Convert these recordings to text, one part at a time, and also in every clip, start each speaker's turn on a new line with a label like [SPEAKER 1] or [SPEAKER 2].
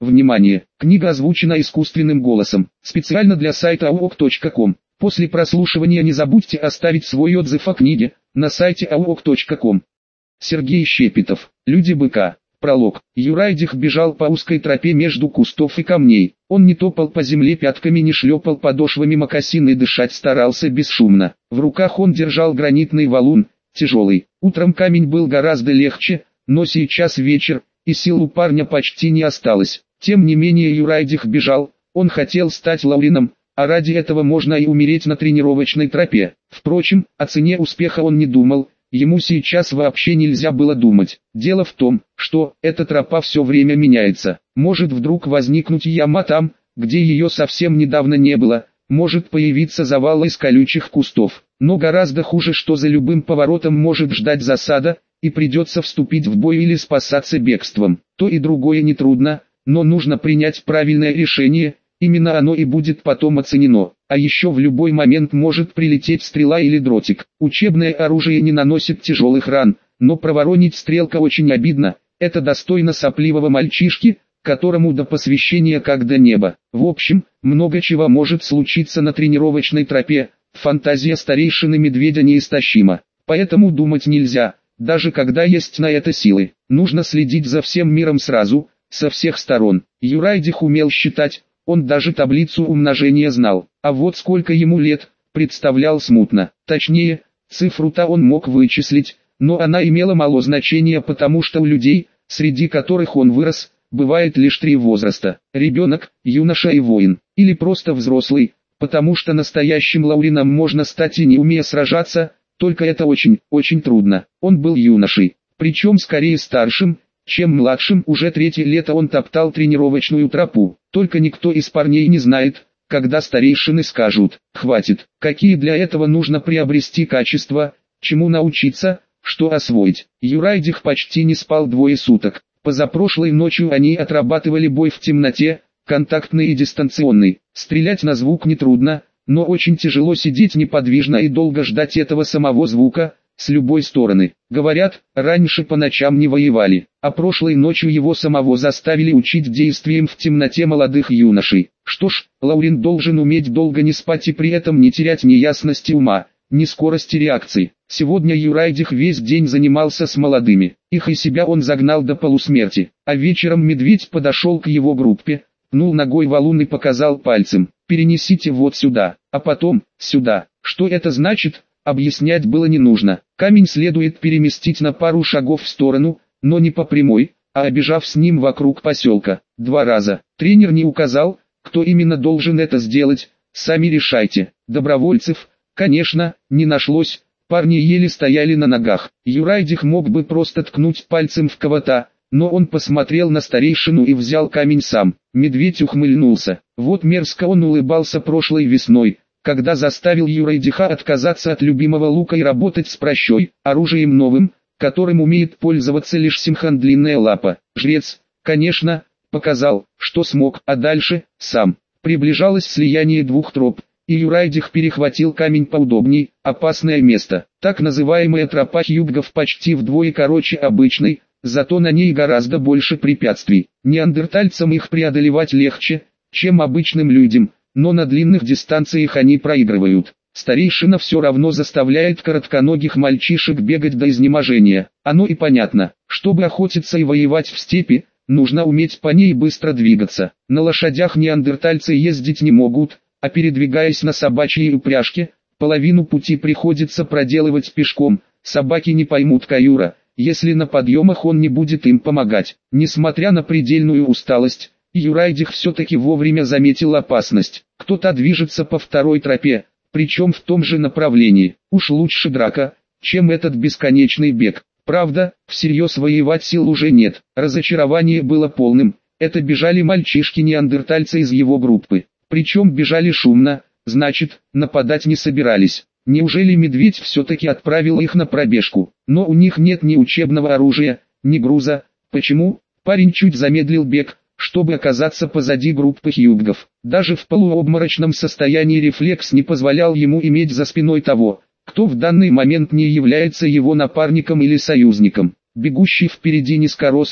[SPEAKER 1] Внимание! Книга озвучена искусственным голосом, специально для сайта aok.com. После прослушивания не забудьте оставить свой отзыв о книге на сайте aok.com. Сергей Щепетов. Люди быка. Пролог. Юрайдих бежал по узкой тропе между кустов и камней. Он не топал по земле пятками, не шлепал подошвами мокасин и дышать старался бесшумно. В руках он держал гранитный валун, тяжелый. Утром камень был гораздо легче, но сейчас вечер, и сил у парня почти не осталось. Тем не менее Юрайдих бежал, он хотел стать Лаурином, а ради этого можно и умереть на тренировочной тропе. Впрочем, о цене успеха он не думал. Ему сейчас вообще нельзя было думать. Дело в том, что эта тропа все время меняется. Может вдруг возникнуть яма там, где ее совсем недавно не было, может появиться завал из колючих кустов. Но гораздо хуже, что за любым поворотом может ждать засада, и придется вступить в бой или спасаться бегством. То и другое нетрудно, но нужно принять правильное решение, именно оно и будет потом оценено. А еще в любой момент может прилететь стрела или дротик. Учебное оружие не наносит тяжелых ран, но проворонить стрелка очень обидно. Это достойно сопливого мальчишки, которому до посвящения как до неба. В общем, много чего может случиться на тренировочной тропе. Фантазия старейшины Медведя неистощима. Поэтому думать нельзя, даже когда есть на это силы. Нужно следить за всем миром сразу, со всех сторон. Юрайдих умел считать. Он даже таблицу умножения знал, а вот сколько ему лет, представлял смутно. Точнее, цифру-то он мог вычислить, но она имела мало значения, потому что у людей, среди которых он вырос, бывает лишь три возраста: ребенок, юноша и воин, или просто взрослый, потому что настоящим Лаурином можно стать и не умея сражаться, только это очень, очень трудно. Он был юношей, причем скорее старшим, чем младшим. Уже третье лето он топтал тренировочную тропу. Только никто из парней не знает, когда старейшины скажут: хватит. Какие для этого нужно приобрести качества, чему научиться, что освоить. Юрайдих почти не спал 2 суток. Позапрошлой ночью они отрабатывали бой в темноте, контактный и дистанционный. Стрелять на звук нетрудно, но очень тяжело сидеть неподвижно и долго ждать этого самого звука, с любой стороны. Говорят, раньше по ночам не воевали, а прошлой ночью его самого заставили учить действиям в темноте молодых юношей. Что ж, Лаурин должен уметь долго не спать и при этом не терять ни ясности ума, ни скорости реакции. Сегодня Юрайдих весь день занимался с молодыми. Их и себя он загнал до полусмерти. А вечером медведь подошел к его группе, пнул ногой валун и показал пальцем: перенесите вот сюда, а потом сюда. Что это значит? Объяснять было не нужно. Камень следует переместить на пару шагов в сторону, но не по прямой, а обежав с ним вокруг поселка. 2 раза. Тренер не указал, кто именно должен это сделать. Сами решайте. Добровольцев, конечно, не нашлось. Парни еле стояли на ногах. Юрайдих мог бы просто ткнуть пальцем в кого-то, но он посмотрел на старейшину и взял камень сам. Медведь ухмыльнулся. Вот мерзко он улыбался прошлой весной, когда заставил Юрайдиха отказаться от любимого лука и работать с пращой, оружием новым, которым умеет пользоваться лишь Симхан длинная лапа. Жрец, конечно, показал, что смог, а дальше сам. Приближалось слияние 2 троп, и Юрайдих перехватил камень поудобней. Опасное место. Так называемая тропа хьюггов почти вдвое короче обычной, зато на ней гораздо больше препятствий. Неандертальцам их преодолевать легче, чем обычным людям, но на длинных дистанциях они проигрывают. Старейшина все равно заставляет коротконогих мальчишек бегать до изнеможения. Оно и понятно. Чтобы охотиться и воевать в степи, нужно уметь по ней быстро двигаться. На лошадях неандертальцы ездить не могут, а передвигаясь на собачьей упряжке, половину пути приходится проделывать пешком. Собаки не поймут каюра, если на подъемах он не будет им помогать. Несмотря на предельную усталость, Юрайдих все-таки вовремя заметил опасность. Кто-то движется по 2 тропе, причем в том же направлении. Уж лучше драка, чем этот бесконечный бег. Правда, всерьез воевать сил уже нет. Разочарование было полным. Это бежали мальчишки-неандертальцы из его группы. Причем бежали шумно, значит, нападать не собирались. Неужели медведь все-таки отправил их на пробежку? Но у них нет ни учебного оружия, ни груза. Почему? Парень чуть замедлил бег, чтобы оказаться позади группы хьюггов. Даже в полуобморочном состоянии рефлекс не позволял ему иметь за спиной того, кто в данный момент не является его напарником или союзником. Бегущий впереди низкорослый,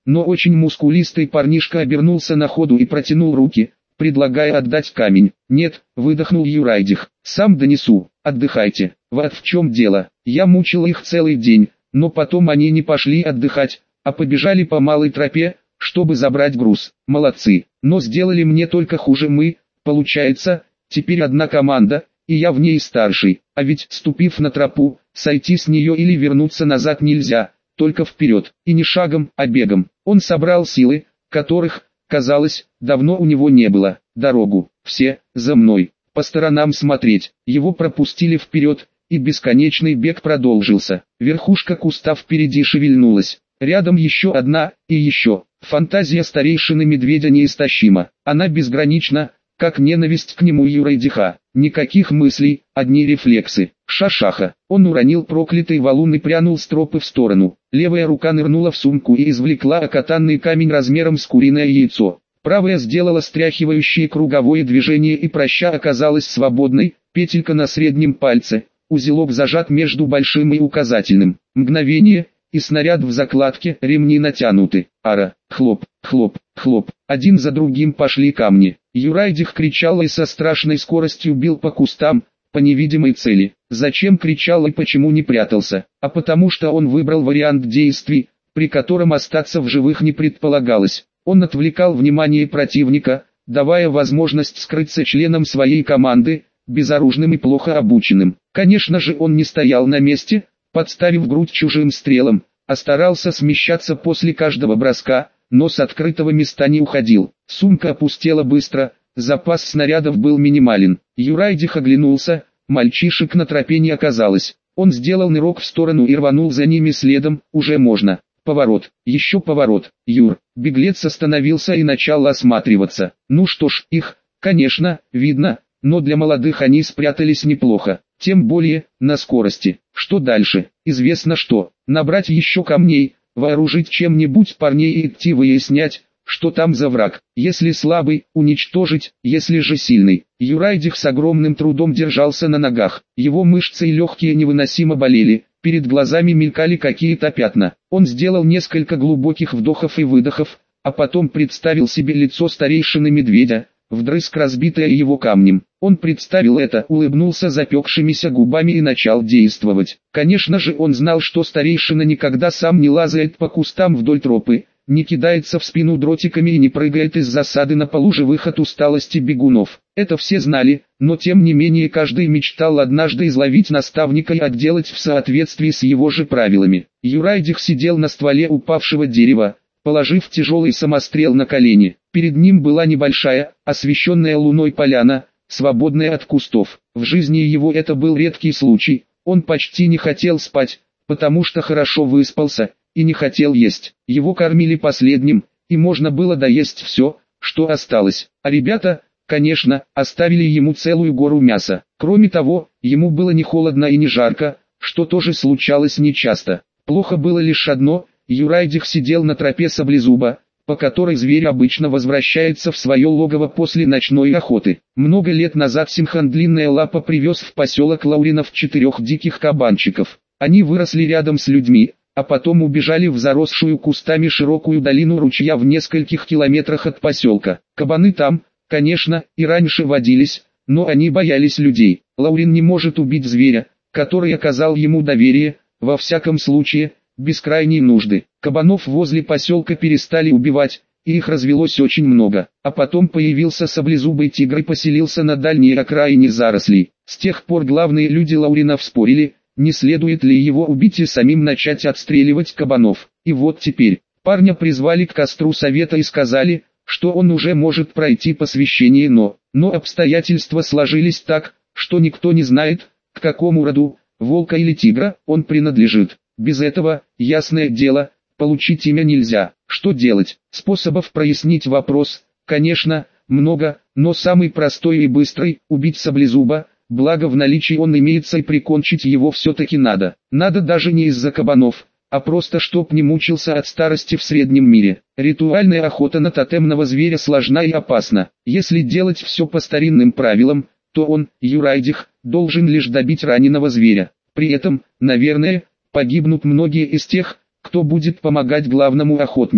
[SPEAKER 1] но очень мускулистый парнишка обернулся на ходу и протянул руки, предлагая отдать камень. «Нет», — выдохнул Юрайдих, — «сам донесу, отдыхайте». Вот в чем дело, я мучил их целый день, но потом они не пошли отдыхать, а побежали по малой тропе, чтобы забрать груз. Молодцы, но сделали мне только хуже. Мы, получается, теперь одна команда, и я в ней старший, а ведь, ступив на тропу, сойти с нее или вернуться назад нельзя, только вперед, и не шагом, а бегом. Он собрал силы, которых, казалось, давно у него не было. Дорогу, все, за мной, по сторонам смотреть. Его пропустили вперед, и бесконечный бег продолжился. Верхушка куста впереди шевельнулась. Рядом еще одна, и еще. Фантазия старейшины медведя неистощима. Она безгранична, как ненависть к нему Юрайдиха. Никаких мыслей, одни рефлексы. Шашаха. Он уронил проклятый валун и прянул с тропы в сторону. Левая рука нырнула в сумку и извлекла окатанный камень размером с куриное яйцо. Правая сделала стряхивающее круговое движение, и праща оказалась свободной. Петелька на среднем пальце. Узелок зажат между большим и указательным. Мгновение, и снаряд в закладке, ремни натянуты. Ара, хлоп, хлоп, хлоп. Один за другим пошли камни. Юрайдих кричал и со страшной скоростью бил по кустам, по невидимой цели. Зачем кричал и почему не прятался? А потому что он выбрал вариант действий, при котором остаться в живых не предполагалось. Он отвлекал внимание противника, давая возможность скрыться членам своей команды, безоружным и плохо обученным. Конечно же, он не стоял на месте, подставив грудь чужим стрелам, а старался смещаться после каждого броска, но с открытого места не уходил. Сумка опустела быстро, запас снарядов был минимален. Юрайдих оглянулся, мальчишек на тропе не оказалось. Он сделал нырок в сторону и рванул за ними следом. Уже можно. Поворот, еще поворот. Юр, беглец остановился и начал осматриваться. Ну что ж, их, конечно, видно, но для молодых они спрятались неплохо. Тем более, на скорости. Что дальше? Известно что. Набрать еще камней, вооружить чем-нибудь парней и идти выяснять, что там за враг. Если слабый, уничтожить, если же сильный. Юрайдих с огромным трудом держался на ногах. Его мышцы и легкие невыносимо болели. Перед глазами мелькали какие-то пятна. Он сделал несколько глубоких вдохов и выдохов, а потом представил себе лицо старейшины медведя, вдрызг разбитое его камнем. Он представил это, улыбнулся запекшимися губами и начал действовать. Конечно же, он знал, что старейшина никогда сам не лазает по кустам вдоль тропы, не кидается в спину дротиками и не прыгает из засады на полу живых от усталости бегунов. Это все знали, но тем не менее каждый мечтал однажды изловить наставника и отделать в соответствии с его же правилами. Юрайдих сидел на стволе упавшего дерева, положив тяжелый самострел на колени. Перед ним была небольшая, освещенная луной поляна, свободная от кустов. В жизни его это был редкий случай. Он почти не хотел спать, потому что хорошо выспался, и не хотел есть. Его кормили последним, и можно было доесть все, что осталось. А ребята, конечно, оставили ему целую гору мяса. Кроме того, ему было не холодно и не жарко, что тоже случалось нечасто. Плохо было лишь одно: Юрайдих сидел на тропе саблезуба, по которой зверь обычно возвращается в свое логово после ночной охоты. Много лет назад Симхан Длинная Лапа привез в поселок Лауринов 4 диких кабанчиков. Они выросли рядом с людьми, а потом убежали в заросшую кустами широкую долину ручья в нескольких километрах от поселка. Кабаны там, конечно, и раньше водились, но они боялись людей. Лаурин не может убить зверя, который оказал ему доверие, во всяком случае, без крайней нужды. Кабанов возле поселка перестали убивать, и их развелось очень много. А потом появился саблезубый тигр и поселился на дальней окраине зарослей. С тех пор главные люди Лауринов спорили, не следует ли его убить и самим начать отстреливать кабанов. И вот теперь, парня призвали к костру совета и сказали, что он уже может пройти посвящение, но обстоятельства сложились так, что никто не знает, к какому роду, волка или тигра, он принадлежит. Без этого, ясное дело, получить имя нельзя. Что делать? Способов прояснить вопрос, конечно, много, но самый простой и быстрый – убить саблезуба, благо в наличии он имеется и прикончить его все-таки надо. Надо даже не из-за кабанов, а просто чтоб не мучился от старости в среднем мире. Ритуальная охота на тотемного зверя сложна и опасна. Если делать все по старинным правилам, то он, Юрайдих, должен лишь добить раненого зверя. При этом, наверное, погибнут многие из тех, кто будет помогать главному охотнику.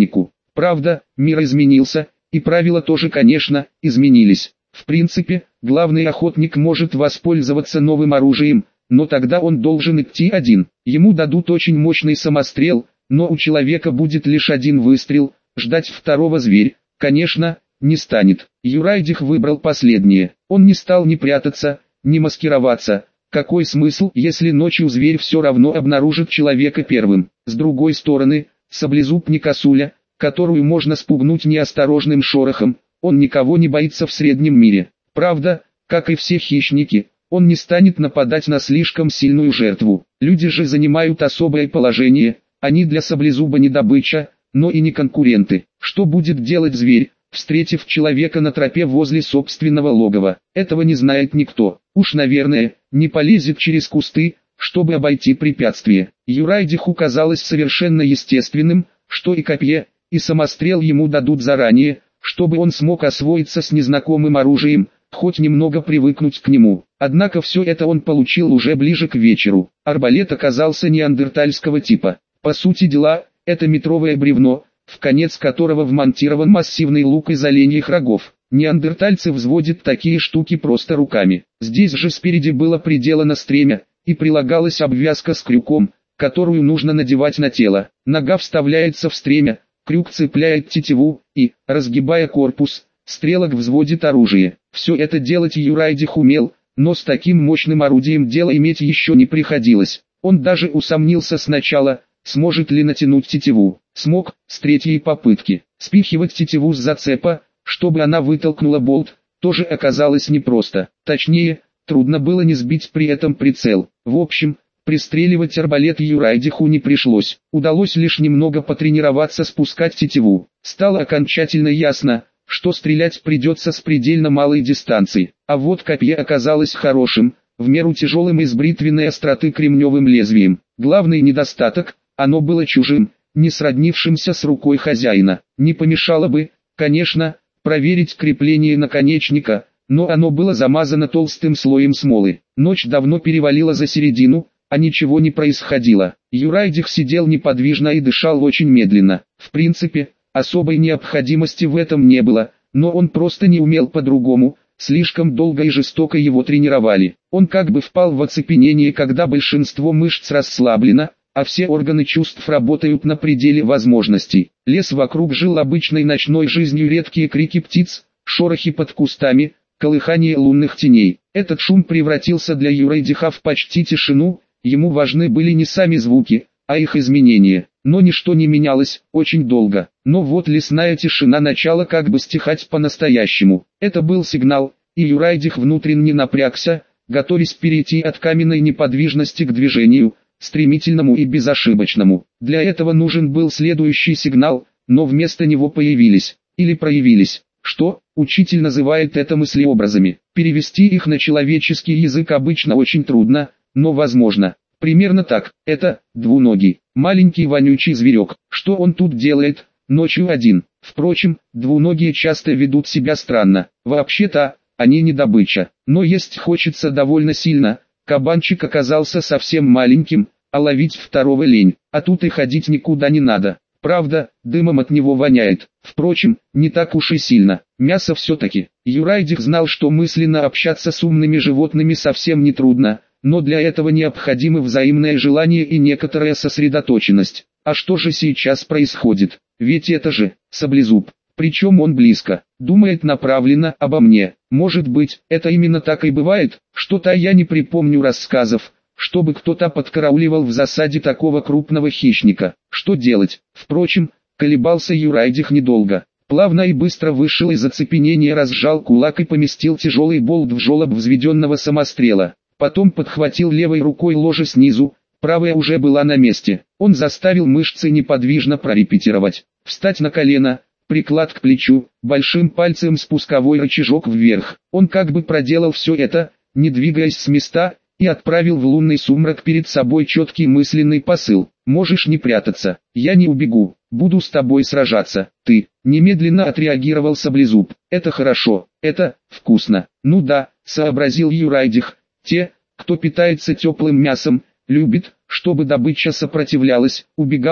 [SPEAKER 1] Правда, мир изменился, и правила тоже, конечно, изменились. В принципе, главный охотник может воспользоваться новым оружием, но тогда он должен идти один. Ему дадут очень мощный самострел, но у человека будет лишь один выстрел, ждать второго зверь, конечно, не станет. Юрайдих выбрал последнее. Он не стал ни прятаться, ни маскироваться. Какой смысл, если ночью зверь все равно обнаружит человека первым? С другой стороны, саблезуб не косуля, которую можно спугнуть неосторожным шорохом, он никого не боится в среднем мире. Правда, как и все хищники, он не станет нападать на слишком сильную жертву. Люди же занимают особое положение, они для саблезуба не добыча, но и не конкуренты. Что будет делать зверь, встретив человека на тропе возле собственного логова? Этого не знает никто. Уж, наверное, не полезет через кусты, чтобы обойти препятствие. Юрайдиху казалось совершенно естественным, что и копье, и самострел ему дадут заранее, чтобы он смог освоиться с незнакомым оружием, хоть немного привыкнуть к нему. Однако все это он получил уже ближе к вечеру. Арбалет оказался неандертальского типа. По сути дела, это метровое бревно, в конец которого вмонтирован массивный лук из оленьих рогов. Неандертальцы взводят такие штуки просто руками. Здесь же спереди было приделано стремя, и прилагалась обвязка с крюком, которую нужно надевать на тело. Нога вставляется в стремя, крюк цепляет тетиву, и, разгибая корпус, стрелок взводит оружие. Все это делать Юрайдих умел, но с таким мощным орудием дело иметь еще не приходилось. Он даже усомнился сначала, сможет ли натянуть тетиву. Смог, с третьей попытки. Спихивать тетиву с зацепа, чтобы она вытолкнула болт, тоже оказалось непросто. Точнее, трудно было не сбить при этом прицел. В общем, пристреливать арбалет Юрайдиху не пришлось. Удалось лишь немного потренироваться спускать тетиву. Стало окончательно ясно, что стрелять придется с предельно малой дистанции. А вот копье оказалось хорошим, в меру тяжелым и с бритвенной остроты кремневым лезвием. Главный недостаток – оно было чужим, не сроднившимся с рукой хозяина. Не помешало бы, конечно, проверить крепление наконечника, но оно было замазано толстым слоем смолы. Ночь давно перевалила за середину, а ничего не происходило. Юрайдих сидел неподвижно и дышал очень медленно. В принципе, особой необходимости в этом не было, но он просто не умел по-другому, слишком долго и жестоко его тренировали. Он как бы впал в оцепенение, когда большинство мышц расслаблено, а все органы чувств работают на пределе возможностей. Лес вокруг жил обычной ночной жизнью, редкие крики птиц, шорохи под кустами, колыхание лунных теней. Этот шум превратился для Юрайдиха в почти тишину, ему важны были не сами звуки, а их изменения. Но ничто не менялось, очень долго. Но вот лесная тишина начала как бы стихать по-настоящему. Это был сигнал, и Юрайдих внутренне напрягся, готовясь перейти от каменной неподвижности к движению, стремительному и безошибочному. Для этого нужен был следующий сигнал, но вместо него появились, или проявились, что, учитель называет это мыслеобразами. Перевести их на человеческий язык обычно очень трудно, но возможно. Примерно так, это, двуногий, маленький вонючий зверек. Что он тут делает, ночью один? Впрочем, двуногие часто ведут себя странно. Вообще-то, они не добыча, но есть хочется довольно сильно. Кабанчик оказался совсем маленьким, а ловить второго лень, а тут и ходить никуда не надо. Правда, дымом от него воняет, впрочем, не так уж и сильно. Мясо все-таки. Юрайдих знал, что мысленно общаться с умными животными совсем не трудно, но для этого необходимы взаимное желание и некоторая сосредоточенность. А что же сейчас происходит? Ведь это же саблезуб. Причем он близко, думает направленно обо мне. Может быть, это именно так и бывает? Что-то я не припомню рассказов, чтобы кто-то подкарауливал в засаде такого крупного хищника. Что делать? Впрочем, колебался Юрайдих недолго. Плавно и быстро вышел из оцепенения, разжал кулак и поместил тяжелый болт в желоб взведенного самострела. Потом подхватил левой рукой ложе снизу, правая уже была на месте. Он заставил мышцы неподвижно прорепетировать. Встать на колено, приклад к плечу, большим пальцем спусковой рычажок вверх. Он как бы проделал все это, не двигаясь с места, и отправил в лунный сумрак перед собой четкий мысленный посыл. «Можешь не прятаться, я не убегу, буду с тобой сражаться, ты». Немедленно отреагировал саблезуб. «Это хорошо, это вкусно». «Ну да», сообразил Юрайдих, те, кто питается теплым мясом, любит, чтобы добыча сопротивлялась, убегала,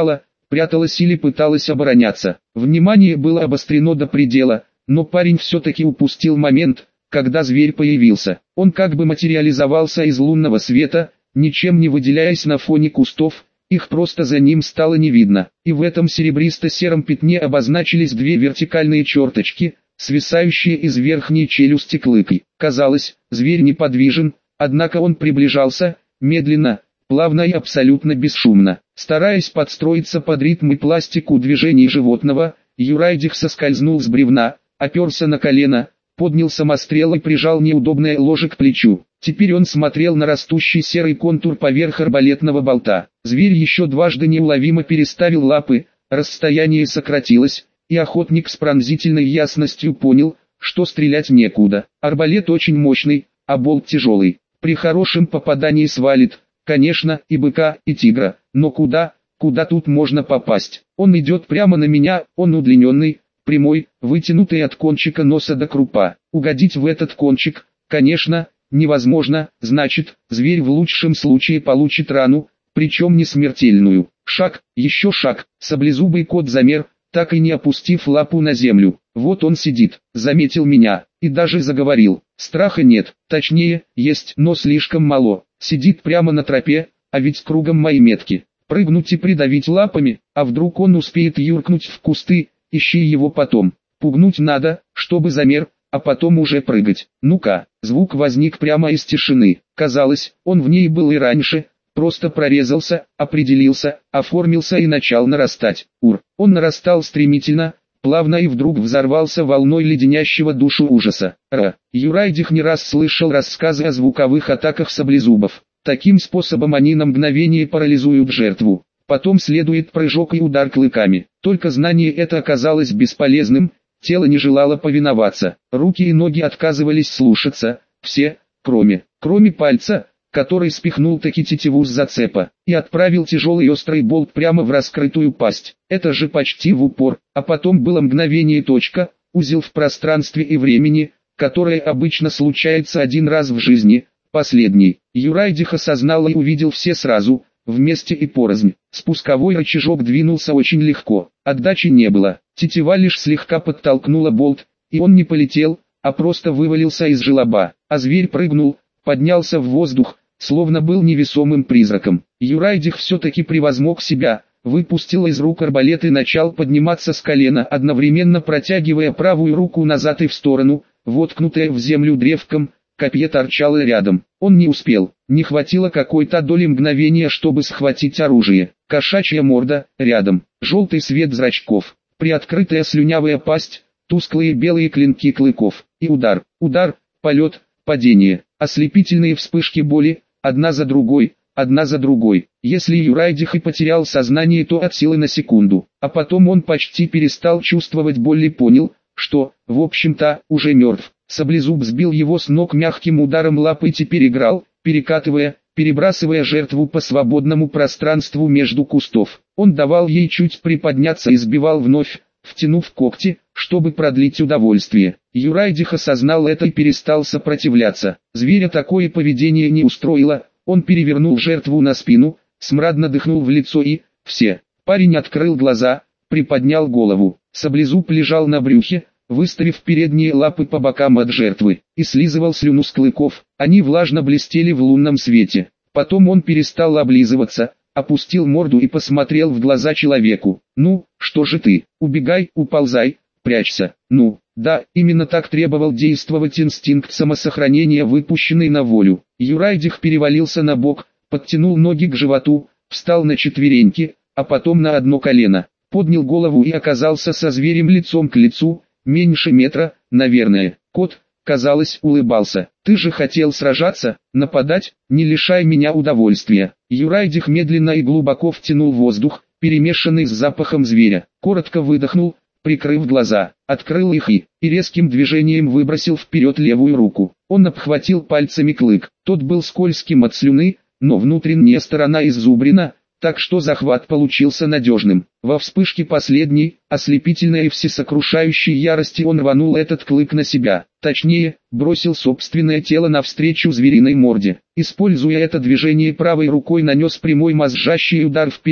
[SPEAKER 1] пряталась или пыталась обороняться. Внимание было обострено до предела, но парень все-таки упустил момент, когда зверь появился. Он как бы материализовался из лунного света, ничем не выделяясь на фоне кустов, их просто за ним стало не видно. И в этом серебристо-сером пятне обозначились две вертикальные черточки, свисающие из верхней челюсти клыкой. Казалось, зверь неподвижен, однако он приближался, медленно, плавно и абсолютно бесшумно. Стараясь подстроиться под ритм и пластику движений животного, Юрайдих соскользнул с бревна, оперся на колено, поднял самострел и прижал неудобное ложе к плечу. Теперь он смотрел на растущий серый контур поверх арбалетного болта. Зверь еще дважды неуловимо переставил лапы, расстояние сократилось, и охотник с пронзительной ясностью понял, что стрелять некуда. Арбалет очень мощный, а болт тяжелый. При хорошем попадании свалит, конечно, и быка, и тигра, но куда тут можно попасть? Он идет прямо на меня, он удлиненный, прямой, вытянутый от кончика носа до крупа. Угодить в этот кончик, конечно, невозможно, значит, зверь в лучшем случае получит рану, причем не смертельную. Шаг, еще шаг, саблезубый кот замер, так и не опустив лапу на землю. Вот он сидит, заметил меня, и даже заговорил. Страха нет, точнее, есть, но слишком мало. Сидит прямо на тропе, а ведь кругом мои метки. Прыгнуть и придавить лапами, а вдруг он успеет юркнуть в кусты, ищи его потом. Пугнуть надо, чтобы замер, а потом уже прыгать. Ну-ка, звук возник прямо из тишины. Казалось, он в ней был и раньше, просто прорезался, определился, оформился и начал нарастать. Он нарастал стремительно, плавно и вдруг взорвался волной леденящего душу ужаса. Юрайдих не раз слышал рассказы о звуковых атаках саблезубов. Таким способом они на мгновение парализуют жертву. Потом следует прыжок и удар клыками. Только знание это оказалось бесполезным, тело не желало повиноваться. Руки и ноги отказывались слушаться, все, кроме пальца, который спихнул таки тетиву с зацепа, и отправил тяжелый острый болт прямо в раскрытую пасть. Это же почти в упор, а потом было мгновение точка, узел в пространстве и времени, которое обычно случается один раз в жизни, последний. Юрайдих осознал и увидел все сразу, вместе и порознь. Спусковой рычажок двинулся очень легко, отдачи не было, тетива лишь слегка подтолкнула болт, и он не полетел, а просто вывалился из желоба, а зверь прыгнул, поднялся в воздух, словно был невесомым призраком. Юрайдих все-таки превозмог себя, выпустил из рук арбалет и начал подниматься с колена, одновременно протягивая правую руку назад и в сторону, воткнутая в землю древком, копье торчало рядом. Он не успел, не хватило какой-то доли мгновения, чтобы схватить оружие. Кошачья морда, рядом, желтый свет зрачков, приоткрытая слюнявая пасть, тусклые белые клинки клыков, и удар, полет, падение, ослепительные вспышки боли, одна за другой, одна за другой. Если Юрайдих и потерял сознание, то от силы на секунду, а потом он почти перестал чувствовать боль и понял, что, в общем-то, уже мертв. Саблезуб сбил его с ног мягким ударом лапы и теперь играл, перекатывая, перебрасывая жертву по свободному пространству между кустов. Он давал ей чуть приподняться и сбивал вновь, втянув когти, чтобы продлить удовольствие. Юрайдих осознал это и перестал сопротивляться. Зверя такое поведение не устроило, он перевернул жертву на спину, смрадно дыхнул в лицо и, все. Парень открыл глаза, приподнял голову. Саблезуб лежал на брюхе, выставив передние лапы по бокам от жертвы, и слизывал слюну с клыков. Они влажно блестели в лунном свете. Потом он перестал облизываться, опустил морду и посмотрел в глаза человеку. «Ну, что же ты? Убегай, уползай, прячься». Ну, да, именно так требовал действовать инстинкт самосохранения, выпущенный на волю. Юрайдих перевалился на бок, подтянул ноги к животу, встал на четвереньки, а потом на одно колено, поднял голову и оказался со зверем лицом к лицу, меньше метра, наверное. Кот, казалось, улыбался. «Ты же хотел сражаться, нападать, не лишай меня удовольствия». Юрайдих медленно и глубоко втянул воздух, перемешанный с запахом зверя. Коротко выдохнул, прикрыв глаза, открыл их и резким движением выбросил вперед левую руку. Он обхватил пальцами клык. Тот был скользким от слюны, но внутренняя сторона иззубрена, так что захват получился надежным. Во вспышке последней, ослепительной и всесокрушающей ярости он рванул этот клык на себя. Точнее, бросил собственное тело навстречу звериной морде. Используя это движение правой рукой, нанес прямой мозжащий удар вперед,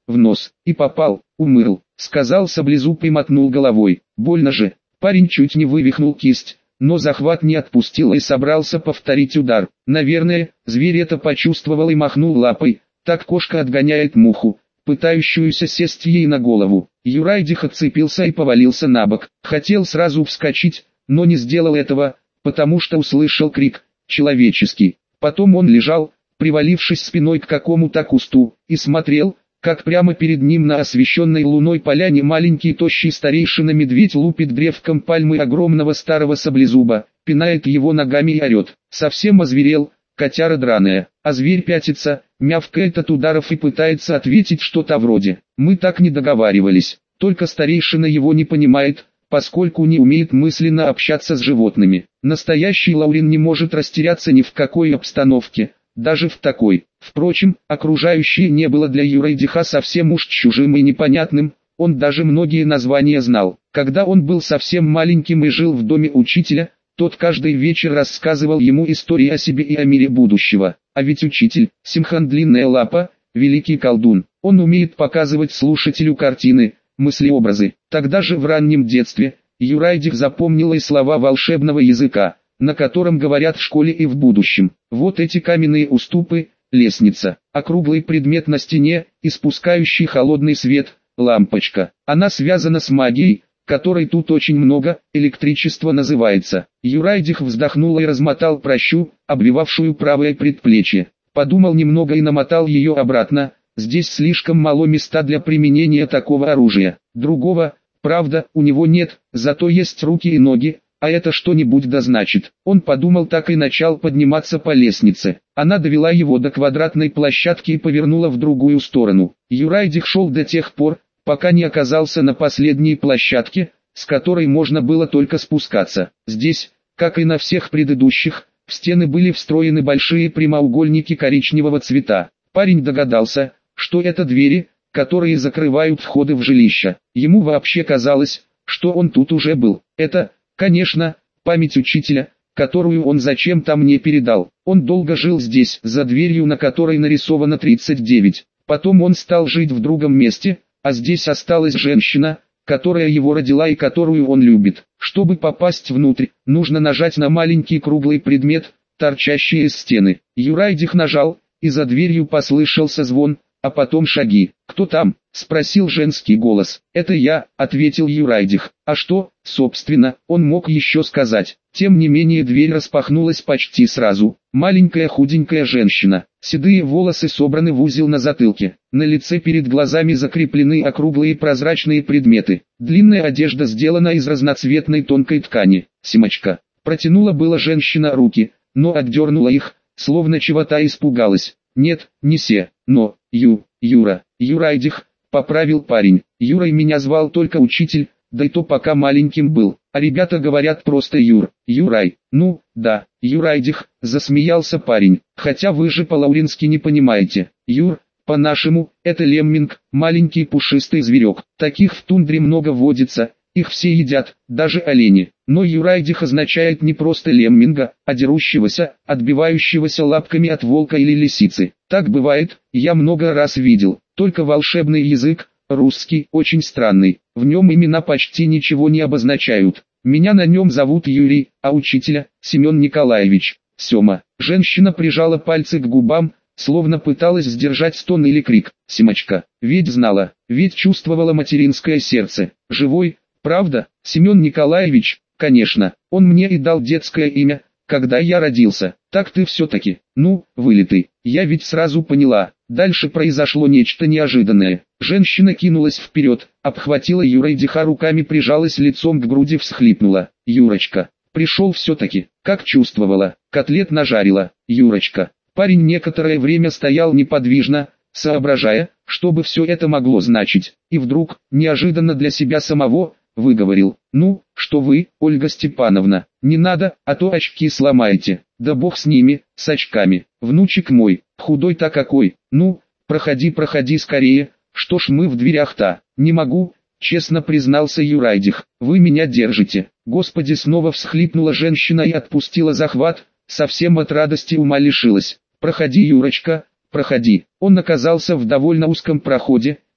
[SPEAKER 1] в нос, и попал, умырл, сказал саблезуб и мотнул головой. Больно же, парень чуть не вывихнул кисть, но захват не отпустил и собрался повторить удар. Наверное, зверь это почувствовал и махнул лапой, так кошка отгоняет муху, пытающуюся сесть ей на голову. Юрайдих отцепился и повалился на бок. Хотел сразу вскочить, но не сделал этого, потому что услышал крик, человеческий. Потом он лежал, привалившись спиной к какому-то кусту, и смотрел, как прямо перед ним на освещенной луной поляне маленький тощий старейшина-медведь лупит древком пальмы огромного старого саблезуба, пинает его ногами и орет. Совсем озверел, котяра драная, а зверь пятится, мявкает от ударов и пытается ответить что-то вроде «Мы так не договаривались», только старейшина его не понимает, поскольку не умеет мысленно общаться с животными. Настоящий Лаурин не может растеряться ни в какой обстановке, даже в такой. Впрочем, окружающее не было для Юрайдиха совсем уж чужим и непонятным, он даже многие названия знал. Когда он был совсем маленьким и жил в доме учителя, тот каждый вечер рассказывал ему истории о себе и о мире будущего. А ведь учитель, Симхан Длинная Лапа, великий колдун, он умеет показывать слушателю картины, мыслеобразы. Тогда же в раннем детстве, Юрайдих запомнил и слова волшебного языка, на котором говорят в школе и в будущем. Вот эти каменные уступы, лестница, округлый предмет на стене, испускающий холодный свет, лампочка. Она связана с магией, которой тут очень много, электричество называется. Юрайдих вздохнул и размотал пращу, обвивавшую правое предплечье. Подумал немного и намотал ее обратно. Здесь слишком мало места для применения такого оружия. Другого, правда, у него нет, зато есть руки и ноги, а это что-нибудь да значит. Он подумал так и начал подниматься по лестнице. Она довела его до квадратной площадки и повернула в другую сторону. Юрайдих шел до тех пор, пока не оказался на последней площадке, с которой можно было только спускаться. Здесь, как и на всех предыдущих, в стены были встроены большие прямоугольники коричневого цвета. Парень догадался, что это двери, которые закрывают входы в жилище. Ему вообще казалось, что он тут уже был. Это, конечно, память учителя, которую он зачем-то мне передал. Он долго жил здесь, за дверью, на которой нарисовано 39. Потом он стал жить в другом месте, а здесь осталась женщина, которая его родила и которую он любит. Чтобы попасть внутрь, нужно нажать на маленький круглый предмет, торчащий из стены. Юрайдих нажал, и за дверью послышался звон, а потом шаги. «Кто там?» — спросил женский голос. «Это я», — ответил Юрайдих. А что, собственно, он мог еще сказать? Тем не менее дверь распахнулась почти сразу. Маленькая худенькая женщина. Седые волосы собраны в узел на затылке. На лице перед глазами закреплены округлые прозрачные предметы. Длинная одежда сделана из разноцветной тонкой ткани. «Симочка». Протянула была женщина руки, но отдернула их, словно чего-то испугалась. «Нет, не се, но, Юра, Юрайдих», — поправил парень. «Юрой меня звал только учитель, да и то пока маленьким был, а ребята говорят просто Юрай». «Ну, да, Юрайдих», — засмеялся парень, «хотя вы же по-лаурински не понимаете. Юр, по-нашему, это лемминг, маленький пушистый зверек. Таких в тундре много водится, их все едят, даже олени. Но Юрайдих означает не просто лемминга, а дерущегося, отбивающегося лапками от волка или лисицы. Так бывает, я много раз видел, только волшебный язык, русский, очень странный. В нем имена почти ничего не обозначают. Меня на нем зовут Юрий, а учителя – Семен Николаевич. Сема». Женщина прижала пальцы к губам, словно пыталась сдержать стон или крик. «Семочка, ведь знала, ведь чувствовала материнское сердце. Живой, правда, Семен Николаевич?» «Конечно, он мне и дал детское имя, когда я родился. Так ты все-таки, ну, вылитый». Я ведь сразу поняла. Дальше произошло нечто неожиданное. Женщина кинулась вперед, обхватила Юрайдиха руками, прижалась лицом к груди, всхлипнула. «Юрочка, пришел все-таки, как чувствовала, котлет нажарила, Юрочка». Парень некоторое время стоял неподвижно, соображая, что бы все это могло значить, и вдруг, неожиданно для себя самого, выговорил: «Ну, что вы, Ольга Степановна, не надо, а то очки сломаете». «Да бог с ними, с очками, внучек мой, худой-то какой, ну, проходи скорее, что ж мы в дверях-то?» «Не могу», честно признался Юрайдих, «вы меня держите». «Господи!» снова всхлипнула женщина и отпустила захват, совсем от радости ума лишилась. «Проходи, Юрочка, проходи». Он оказался в довольно узком проходе,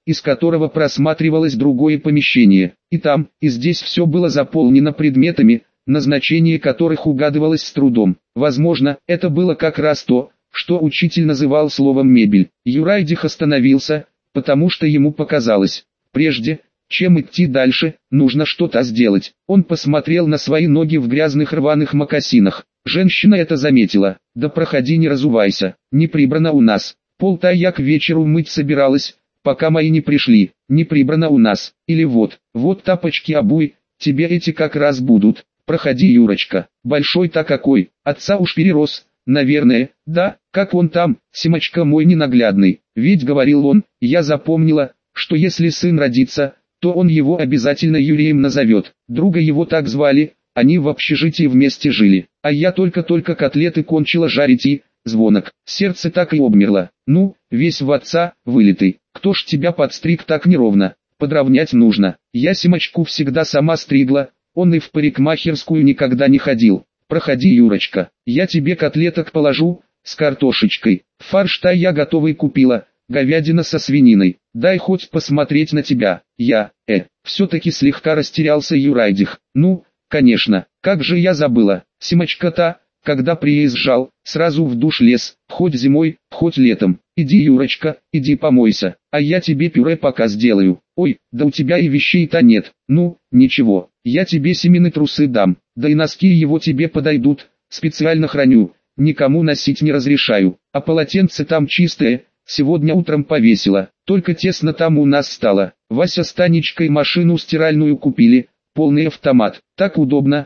[SPEAKER 1] из которого просматривалось другое помещение. И там, и здесь все было заполнено предметами, назначение которых угадывалось с трудом. Возможно, это было как раз то, что учитель называл словом «мебель». Юрайдих остановился, потому что ему показалось, прежде чем идти дальше, нужно что-то сделать. Он посмотрел на свои ноги в грязных рваных мокасинах. Женщина это заметила. «Да проходи, не разувайся, не прибрано у нас. Пол-то я к вечеру мыть собиралась, пока мои не пришли. Не прибрано у нас. Или вот тапочки обуй, тебе эти как раз будут. Проходи, Юрочка. Большой-то какой, отца уж перерос, наверное, да, как он там, Симочка мой ненаглядный. Ведь говорил он, я запомнила, что если сын родится, то он его обязательно Юрием назовет. Друга его так звали, они в общежитии вместе жили. А я только-только котлеты кончила жарить и, звонок, сердце так и обмерло. Ну, весь в отца, вылитый. Кто ж тебя подстриг так неровно? Подровнять нужно. Я Симочку всегда сама стригла, он и в парикмахерскую никогда не ходил. Проходи, Юрочка, я тебе котлеток положу, с картошечкой. Фарш-то я готовый купила, говядина со свининой. Дай хоть посмотреть на тебя. Все-таки слегка растерялся Юрайдих. Ну, конечно, как же я забыла. Симочка-то, когда приезжал, сразу в душ лез, хоть зимой, хоть летом. Иди, Юрочка, иди помойся, а я тебе пюре пока сделаю. Ой, да у тебя и вещей-то нет. Ну, ничего, я тебе семены трусы дам, да и носки его тебе подойдут, специально храню, никому носить не разрешаю. А полотенце там чистое, сегодня утром повесила, только тесно там у нас стало. Вася с Танечкой машину стиральную купили, полный автомат, так удобно,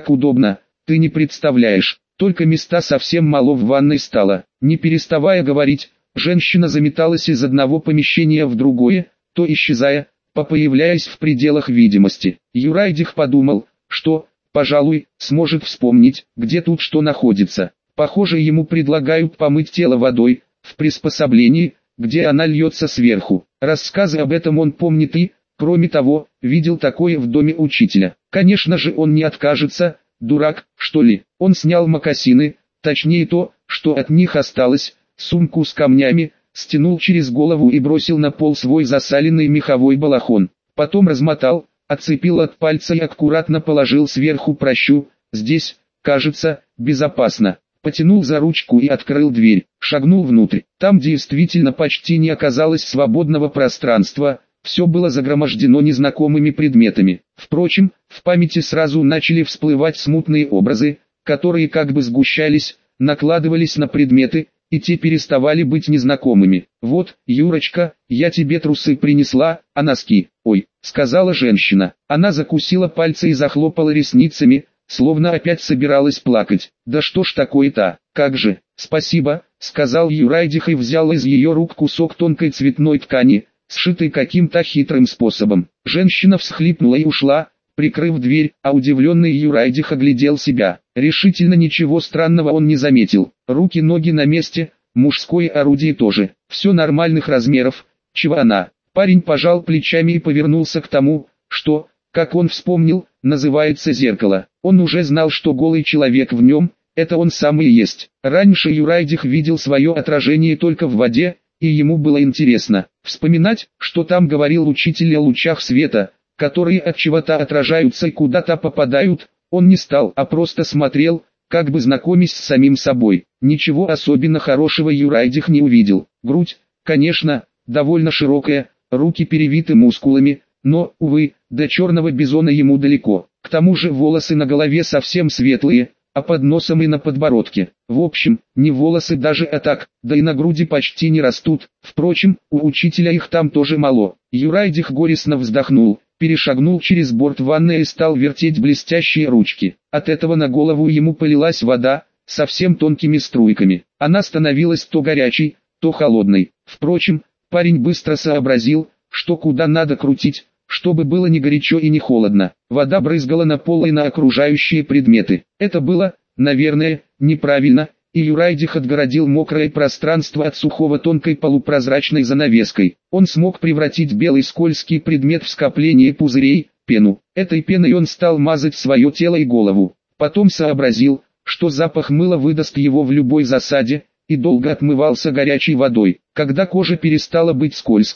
[SPEAKER 1] ты не представляешь. Только места совсем мало в ванной стало. Не переставая говорить, женщина заметалась из одного помещения в другое, то исчезая, то появляясь в пределах видимости. Юрайдих подумал, что, пожалуй, сможет вспомнить, где тут что находится. Похоже, ему предлагают помыть тело водой, в приспособлении, где она льется сверху. Рассказы об этом он помнит и, кроме того, видел такое в доме учителя. Конечно же он не откажется. Дурак, что ли? Он снял мокасины, точнее то, что от них осталось, сумку с камнями, стянул через голову и бросил на пол свой засаленный меховой балахон. Потом размотал, отцепил от пальца и аккуратно положил сверху прощу. Здесь, кажется, безопасно. Потянул за ручку и открыл дверь, шагнул внутрь. Там действительно почти не оказалось свободного пространства. Все было загромождено незнакомыми предметами. Впрочем, в памяти сразу начали всплывать смутные образы, которые как бы сгущались, накладывались на предметы, и те переставали быть незнакомыми. «Вот, Юрочка, я тебе трусы принесла, а носки?» «Ой», — сказала женщина. Она закусила пальцы и захлопала ресницами, словно опять собиралась плакать. «Да что ж такое-то? Как же?» «Спасибо», — сказал Юрайдих и взял из ее рук кусок тонкой цветной ткани, сшитый каким-то хитрым способом. Женщина всхлипнула и ушла, прикрыв дверь, а удивленный Юрайдих оглядел себя. Решительно ничего странного он не заметил. Руки-ноги на месте, мужское орудие тоже. Все нормальных размеров. Чего она? Парень пожал плечами и повернулся к тому, что, как он вспомнил, называется зеркало. Он уже знал, что голый человек в нем, это он сам и есть. Раньше Юрайдих видел свое отражение только в воде, и ему было интересно вспоминать, что там говорил учитель о лучах света, которые от чего-то отражаются и куда-то попадают. Он не стал, а просто смотрел, как бы знакомясь с самим собой. Ничего особенно хорошего Юрайдих не увидел. Грудь, конечно, довольно широкая, руки перевиты мускулами, но, увы, до черного бизона ему далеко. К тому же волосы на голове совсем светлые, а под носом и на подбородке. В общем, не волосы даже, а так, да и на груди почти не растут. Впрочем, у учителя их там тоже мало. Юрайдих горестно вздохнул, перешагнул через борт ванны и стал вертеть блестящие ручки. От этого на голову ему полилась вода, совсем тонкими струйками. Она становилась то горячей, то холодной. Впрочем, парень быстро сообразил, что куда надо крутить, чтобы было не горячо и не холодно. Вода брызгала на пол и на окружающие предметы. Это было, наверное, неправильно, и Юрайдих отгородил мокрое пространство от сухого тонкой полупрозрачной занавеской. Он смог превратить белый скользкий предмет в скопление пузырей, пену. Этой пеной он стал мазать свое тело и голову. Потом сообразил, что запах мыла выдаст его в любой засаде, и долго отмывался горячей водой. Когда кожа перестала быть скользкой,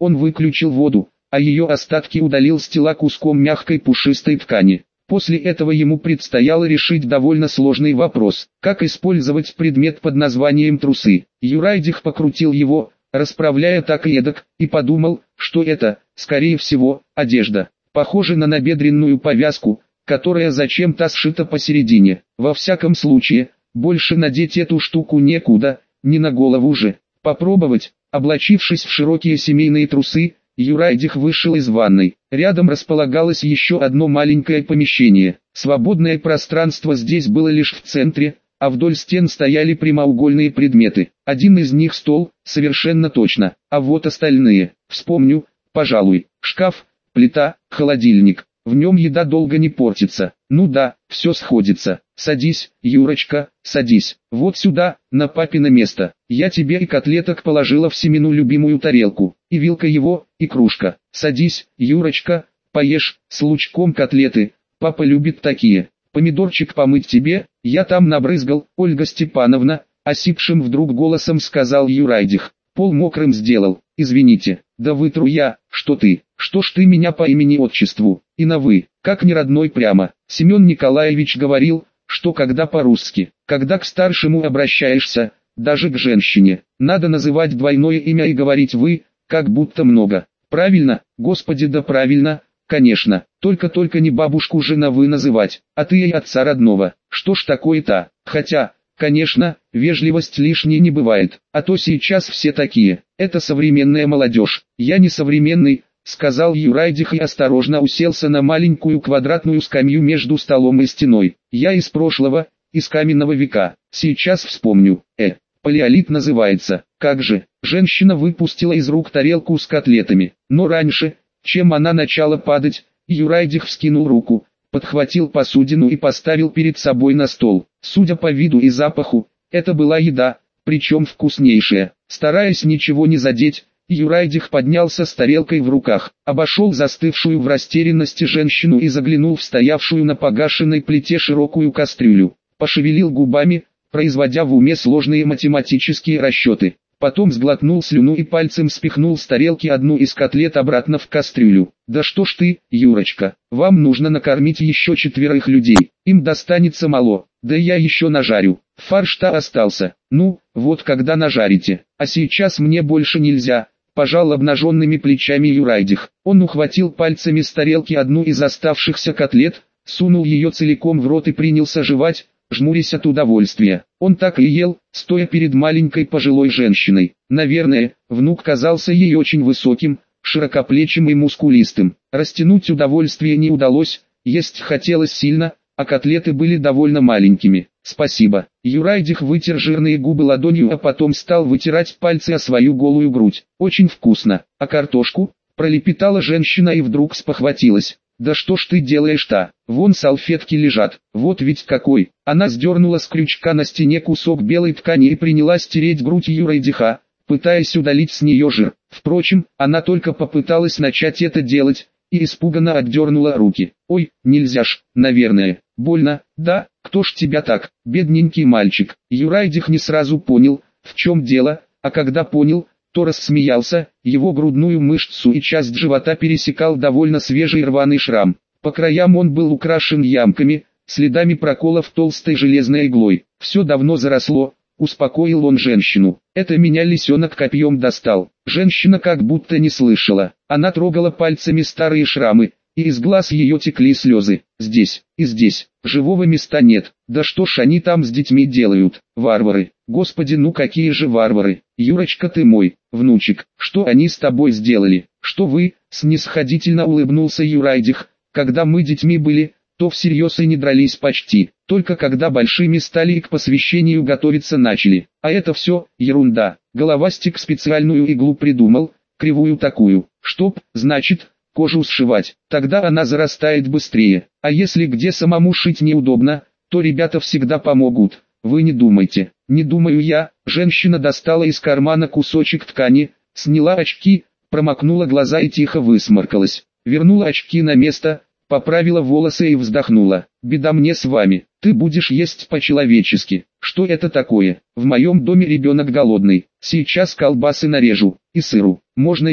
[SPEAKER 1] Он выключил воду, а ее остатки удалил с тела куском мягкой пушистой ткани. После этого ему предстояло решить довольно сложный вопрос, как использовать предмет под названием трусы. Юрайдих покрутил его, расправляя так и эдак, и подумал, что это, скорее всего, одежда. Похоже на набедренную повязку, которая зачем-то сшита посередине. Во всяком случае, больше надеть эту штуку некуда, не на голову же. Попробовать, облачившись в широкие семейные трусы, Юрайдих вышел из ванной. Рядом располагалось еще одно маленькое помещение. Свободное пространство здесь было лишь в центре, а вдоль стен стояли прямоугольные предметы. Один из них стол, совершенно точно, а вот остальные. Вспомню, пожалуй, шкаф, плита, холодильник. В нем еда долго не портится. Ну да, все сходится. Садись, Юрочка, садись. Вот сюда, на папино место. Я тебе и котлеток положила в Семену любимую тарелку. И вилка его, и кружка. Садись, Юрочка, поешь, с лучком котлеты. Папа любит такие. Помидорчик помыть тебе, я там набрызгал. Ольга Степановна, осипшим вдруг голосом сказал Юрайдих. Пол мокрым сделал, извините. Да вытру я, что ты, что ж ты меня по имени-отчеству, и на вы, как не родной прямо. Семен Николаевич говорил, что когда по-русски, когда к старшему обращаешься, даже к женщине, надо называть двойное имя и говорить «вы», как будто много. Правильно, Господи, да правильно, конечно, только не бабушку же на «вы» называть, а ты и отца родного. Что ж такое-то, хотя... Конечно, вежливость лишней не бывает, а то сейчас все такие. Это современная молодежь. Я не современный, сказал Юрайдих и осторожно уселся на маленькую квадратную скамью между столом и стеной. Я из прошлого, из каменного века. Сейчас вспомню. Палеолит называется. Как же? Женщина выпустила из рук тарелку с котлетами. Но раньше, чем она начала падать, Юрайдих вскинул руку, подхватил посудину и поставил перед собой на стол. Судя по виду и запаху, это была еда, причем вкуснейшая. Стараясь ничего не задеть, Юрайдих поднялся с тарелкой в руках, обошел застывшую в растерянности женщину и заглянул в стоявшую на погашенной плите широкую кастрюлю. Пошевелил губами, производя в уме сложные математические расчеты. Потом сглотнул слюну и пальцем спихнул с тарелки одну из котлет обратно в кастрюлю. «Да что ж ты, Юрочка, вам нужно накормить еще 4 людей, им достанется мало, да я еще нажарю, фарш-то остался, ну, вот когда нажарите, а сейчас мне больше нельзя», пожал обнаженными плечами Юрайдих. Он ухватил пальцами с тарелки одну из оставшихся котлет, сунул ее целиком в рот и принялся жевать, жмурясь от удовольствия. Он так и ел, стоя перед маленькой пожилой женщиной. Наверное, внук казался ей очень высоким, широкоплечим и мускулистым. Растянуть удовольствие не удалось, есть хотелось сильно, а котлеты были довольно маленькими. «Спасибо». Юрайдих вытер жирные губы ладонью, а потом стал вытирать пальцы о свою голую грудь. «Очень вкусно. А картошку?» Пролепетала женщина и вдруг спохватилась. «Да что ж ты делаешь-то? Вон салфетки лежат, вот ведь какой!» Она сдернула с крючка на стене кусок белой ткани и принялась тереть грудь Юрайдиха, пытаясь удалить с нее жир. Впрочем, она только попыталась начать это делать, и испуганно отдернула руки. «Ой, нельзя ж, наверное, больно, да? Кто ж тебя так, бедненький мальчик?» Юрайдих не сразу понял, в чем дело, а когда понял, то рассмеялся, его грудную мышцу и часть живота пересекал довольно свежий рваный шрам. По краям он был украшен ямками, следами проколов толстой железной иглой. «Все давно заросло», — успокоил он женщину. «Это меня лисенок копьем достал». Женщина как будто не слышала. Она трогала пальцами старые шрамы, и из глаз ее текли слезы. «Здесь, и здесь, живого места нет. Да что ж они там с детьми делают, варвары? Господи, ну какие же варвары! Юрочка, ты мой внучек, что они с тобой сделали? Что вы?» Снисходительно улыбнулся Юрайдих. «Когда мы детьми были, то всерьез и не дрались почти, только когда большими стали и к посвящению готовиться начали. А это все ерунда. Головастик специальную иглу придумал, кривую такую, чтоб, значит, кожу сшивать, тогда она зарастает быстрее. А если где самому шить неудобно, то ребята всегда помогут. Вы не думайте». «Не думаю я». Женщина достала из кармана кусочек ткани, сняла очки, промокнула глаза и тихо высморкалась. Вернула очки на место, поправила волосы и вздохнула. «Беда мне с вами, ты будешь есть по-человечески. Что это такое? В моем доме ребенок голодный, сейчас колбасы нарежу, и сыру. Можно я?»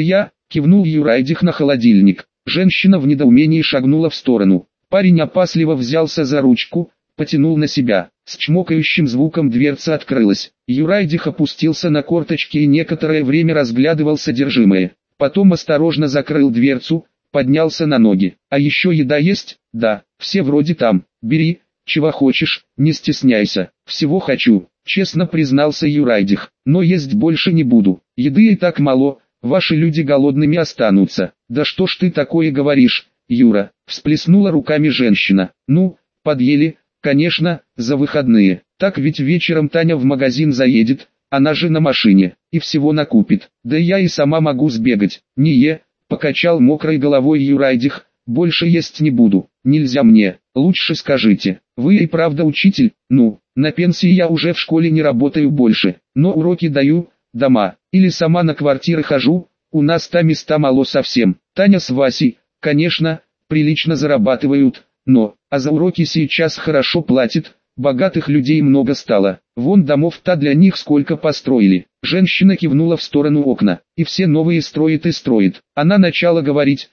[SPEAKER 1] кивнул Юрайдих на холодильник. Женщина в недоумении шагнула в сторону. Парень опасливо взялся за ручку, потянул на себя. С чмокающим звуком дверца открылась. Юрайдих опустился на корточки и некоторое время разглядывал содержимое. Потом осторожно закрыл дверцу, поднялся на ноги. «А еще еда есть?» «Да, все вроде там. Бери, чего хочешь, не стесняйся». «Всего хочу», честно признался Юрайдих. «Но есть больше не буду. Еды и так мало, ваши люди голодными останутся». «Да что ж ты такое говоришь, Юра?» Всплеснула руками женщина. «Ну, подъели, конечно, за выходные. Так ведь вечером Таня в магазин заедет, она же на машине, и всего накупит. Да я и сама могу сбегать». «Не, покачал мокрой головой Юрайдих, больше есть не буду. Нельзя мне. Лучше скажите, вы и правда учитель? Ну, на пенсии я уже в школе не работаю больше, но уроки даю, дома, или сама на квартиры хожу, у нас там места мало совсем. Таня с Васей, конечно, прилично зарабатывают, но, а за уроки сейчас хорошо платят, богатых людей много стало. Вон домов-то для них сколько построили». Женщина кивнула в сторону окна. «И все новые строят и строят». Она начала говорить.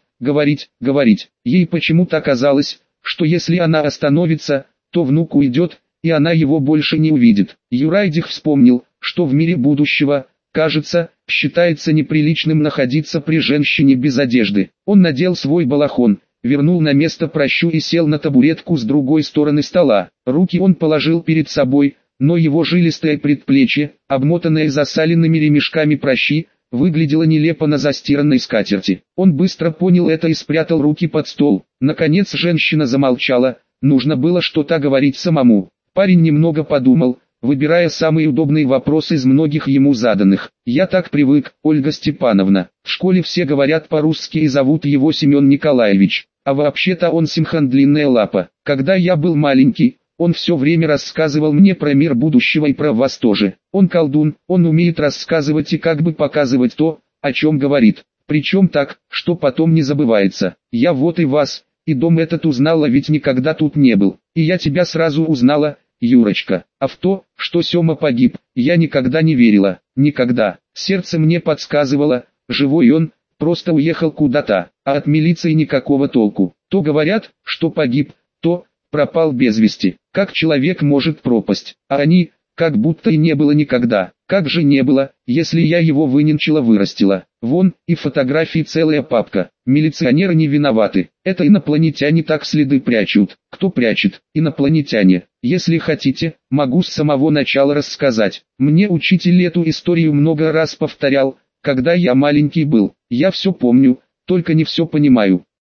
[SPEAKER 1] Ей почему-то казалось, что если она остановится, то внук уйдет, и она его больше не увидит. Юрайдих вспомнил, что в мире будущего, кажется, считается неприличным находиться при женщине без одежды. Он надел свой балахон, вернул на место пращу и сел на табуретку с другой стороны стола. Руки он положил перед собой, но его жилистое предплечье, обмотанное засаленными ремешками пращи, выглядело нелепо на застиранной скатерти. Он быстро понял это и спрятал руки под стол. Наконец женщина замолчала, нужно было что-то говорить самому. Парень немного подумал, выбирая самый удобный вопрос из многих ему заданных. «Я так привык, Ольга Степановна. В школе все говорят по-русски и зовут его Семен Николаевич. А вообще-то он Симхан Длинная Лапа. Когда я был маленький, он все время рассказывал мне про мир будущего и про вас тоже. Он колдун, он умеет рассказывать и как бы показывать то, о чем говорит. Причем так, что потом не забывается. Я вот и вас, и дом этот узнала, ведь никогда тут не был. И я тебя сразу узнала, Юрочка. А в то, что Сема погиб, я никогда не верила. Никогда. Сердце мне подсказывало, живой он, просто уехал куда-то, а от милиции никакого толку. То говорят, что погиб, то пропал без вести. Как человек может пропасть? А они, как будто и не было никогда. Как же не было, если я его выненчила вырастила? Вон, и фотографии целая папка. Милиционеры не виноваты. Это инопланетяне так следы прячут. Кто прячет? Инопланетяне. Если хотите, могу с самого начала рассказать. Мне учитель эту историю много раз повторял, когда я маленький был. Я все помню, только не все понимаю.